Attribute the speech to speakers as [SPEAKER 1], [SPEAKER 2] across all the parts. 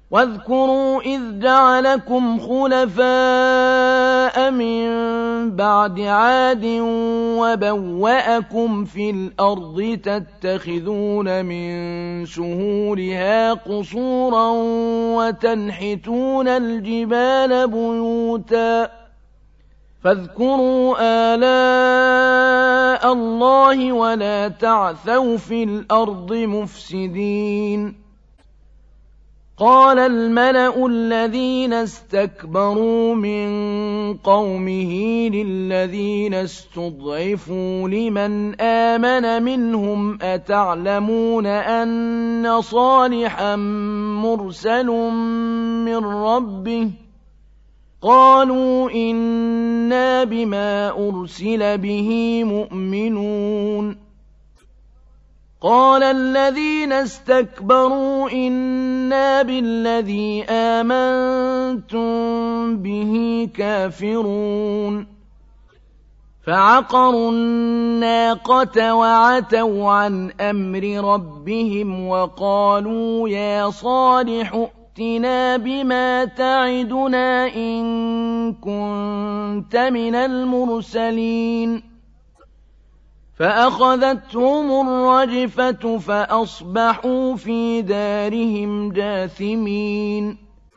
[SPEAKER 1] واذكروا إذ جعلكم خلفاء من بعد عاد وبوأكم في الأرض تتخذون من سهولها قصورا وتنحتون الجبال بيوتا فاذكروا آلاء الله ولا تعثوا في الأرض مفسدين قال الملأ الذين استكبروا من قومه للذين استضعفوا لمن آمن منهم أتعلمون أن صالحا مرسل من ربه قالوا إنا بما أرسل به مؤمنون قال الذين استكبروا إنا بالذي آمنتم به كافرون فعقروا الناقة وعتوا عن أمر ربهم وقالوا يا صالح ائتنا بما تعدنا إن كنت من المرسلين فأخذتهم الرجفة فأصبحوا في دارهم جاثمين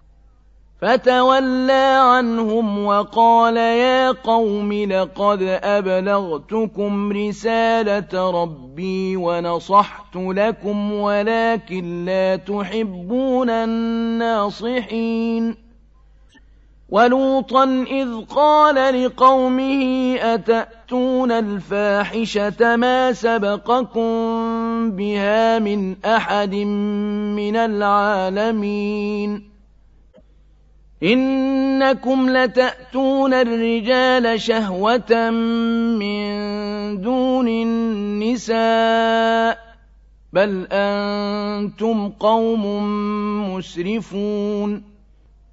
[SPEAKER 1] فتولى عنهم وقال يا قوم لقد أبلغتكم رسالة ربي ونصحت لكم ولكن لا تحبون الناصحين ولوطا إذ قال لقومه أتأتون الفاحشة ما سبقكم بها من أحد من العالمين إنكم لتأتون الرجال شهوة من دون النساء بل أنتم قوم مسرفون